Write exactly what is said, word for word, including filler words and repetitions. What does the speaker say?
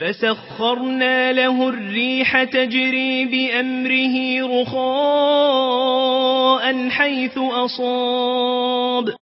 فسخرنا له الريح تجري بأمره رخاء حيث أصاب